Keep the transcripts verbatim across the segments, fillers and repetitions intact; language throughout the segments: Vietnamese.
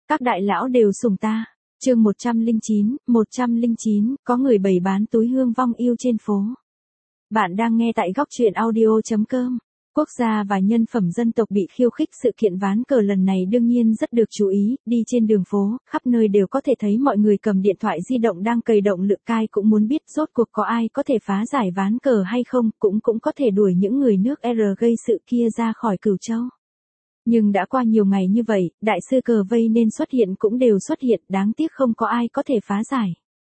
Các đại lão đều sủng ta. Chương một trăm lẻ chín, một trăm lẻ chín, có người bày bán túi hương vong yêu trên phố. Bạn đang nghe tại góc truyện audio chấm com. Quốc gia và nhân phẩm dân tộc bị khiêu khích, sự kiện ván cờ lần này đương nhiên rất được chú ý, đi trên đường phố, khắp nơi đều có thể thấy mọi người cầm điện thoại di động đang cày động lực cai cũng muốn biết rốt cuộc có ai có thể phá giải ván cờ hay không, cũng cũng có thể đuổi những người nước R gây sự kia ra khỏi Cửu Châu. Nhưng đã qua nhiều ngày như vậy, đại sư cờ vây nên xuất hiện cũng đều xuất hiện, đáng tiếc không có ai có thể phá giải.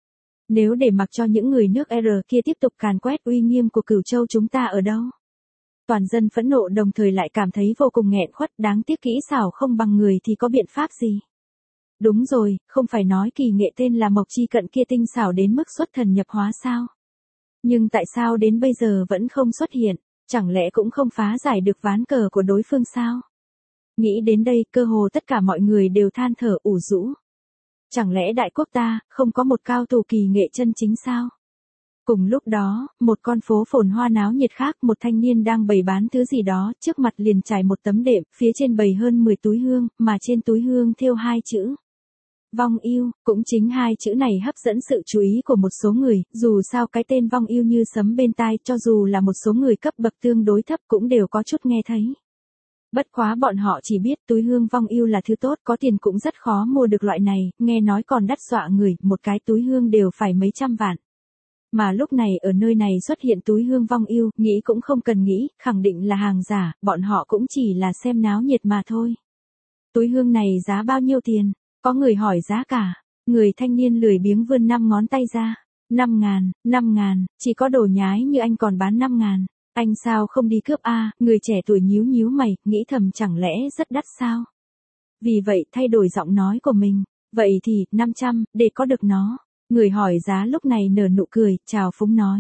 Nếu để mặc cho những người nước R kia tiếp tục càn quét uy nghiêm của Cửu Châu chúng ta ở đâu? Toàn dân phẫn nộ đồng thời lại cảm thấy vô cùng nghẹn khuất, đáng tiếc kỹ xảo không bằng người thì có biện pháp gì? Đúng rồi, không phải nói kỳ nghệ tên là Mộc Chi Cận kia tinh xảo đến mức xuất thần nhập hóa sao? Nhưng tại sao đến bây giờ vẫn không xuất hiện, chẳng lẽ cũng không phá giải được ván cờ của đối phương sao? Nghĩ đến đây, cơ hồ tất cả mọi người đều than thở ủ rũ. Chẳng lẽ đại quốc ta không có một cao thủ kỳ nghệ chân chính sao? Cùng lúc đó, một con phố phồn hoa náo nhiệt khác, một thanh niên đang bày bán thứ gì đó, trước mặt liền trải một tấm đệm, phía trên bày hơn mười túi hương, mà trên túi hương thêu hai chữ. Vong yêu, cũng chính hai chữ này hấp dẫn sự chú ý của một số người, dù sao cái tên vong yêu như sấm bên tai, cho dù là một số người cấp bậc tương đối thấp cũng đều có chút nghe thấy. Bất quá bọn họ chỉ biết túi hương vong yêu là thứ tốt, có tiền cũng rất khó mua được loại này, nghe nói còn đắt dọa người, một cái túi hương đều phải mấy trăm vạn. Mà lúc này ở nơi này xuất hiện túi hương vong yêu, nghĩ cũng không cần nghĩ, khẳng định là hàng giả, bọn họ cũng chỉ là xem náo nhiệt mà thôi. Túi hương này giá bao nhiêu tiền? Có người hỏi giá cả, người thanh niên lười biếng vươn năm ngón tay ra. Năm ngàn, năm ngàn, chỉ có đồ nhái như anh còn bán năm ngàn. Anh sao không đi cướp a? Người trẻ tuổi nhíu nhíu mày, nghĩ thầm chẳng lẽ rất đắt sao? Vì vậy thay đổi giọng nói của mình, vậy thì, năm trăm, để có được nó. Người hỏi giá lúc này nở nụ cười, chào phúng nói.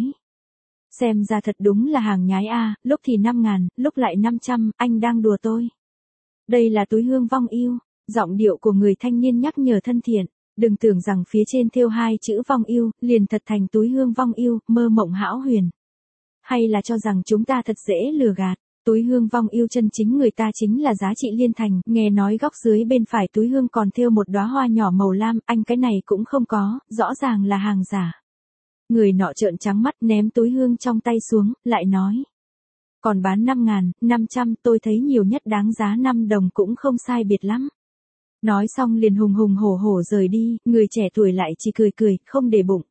Xem ra thật đúng là hàng nhái a, lúc thì năm ngàn, lúc lại năm trăm, anh đang đùa tôi. Đây là túi hương vong yêu, giọng điệu của người thanh niên nhắc nhở thân thiện, đừng tưởng rằng phía trên thêu hai chữ vong yêu, liền thật thành túi hương vong yêu, mơ mộng hão huyền. Hay là cho rằng chúng ta thật dễ lừa gạt, túi hương vong yêu chân chính người ta chính là giá trị liên thành, nghe nói góc dưới bên phải túi hương còn thêu một đóa hoa nhỏ màu lam, anh cái này cũng không có, rõ ràng là hàng giả. Người nọ trợn trắng mắt ném túi hương trong tay xuống, lại nói. Còn bán năm ngàn, năm trăm, tôi thấy nhiều nhất đáng giá năm đồng cũng không sai biệt lắm. Nói xong liền hùng hùng hổ hổ rời đi, người trẻ tuổi lại chỉ cười cười, không để bụng.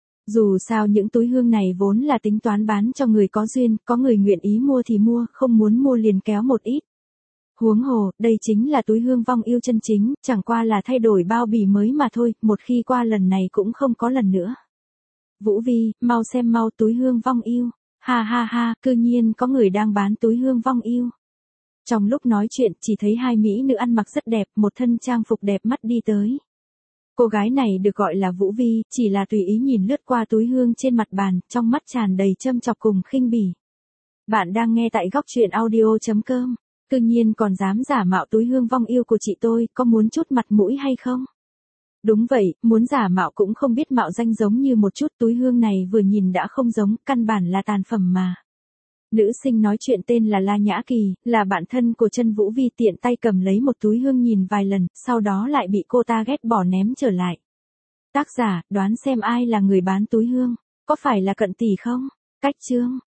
Dù sao những túi hương này vốn là tính toán bán cho người có duyên, có người nguyện ý mua thì mua, không muốn mua liền kéo một ít. Huống hồ, đây chính là túi hương vong yêu chân chính, chẳng qua là thay đổi bao bì mới mà thôi, một khi qua lần này cũng không có lần nữa. Vũ Vi, mau xem mau túi hương vong yêu, ha ha ha, cư nhiên có người đang bán túi hương vong yêu. Trong lúc nói chuyện, chỉ thấy hai mỹ nữ ăn mặc rất đẹp, một thân trang phục đẹp mắt đi tới. Cô gái này được gọi là Vũ Vi, chỉ là tùy ý nhìn lướt qua túi hương trên mặt bàn, trong mắt tràn đầy châm chọc cùng khinh bỉ. Bạn đang nghe tại góc truyện audio chấm com, cư nhiên còn dám giả mạo túi hương vong yêu của chị tôi, có muốn chút mặt mũi hay không? Đúng vậy, muốn giả mạo cũng không biết mạo danh giống như một chút, túi hương này vừa nhìn đã không giống, căn bản là tàn phẩm mà. Nữ sinh nói chuyện tên là La Nhã Kỳ, là bạn thân của chân Vũ Vi, tiện tay cầm lấy một túi hương nhìn vài lần, sau đó lại bị cô ta ghét bỏ ném trở lại. Tác giả, đoán xem ai là người bán túi hương, có phải là Cận Tỷ không? Cách chương,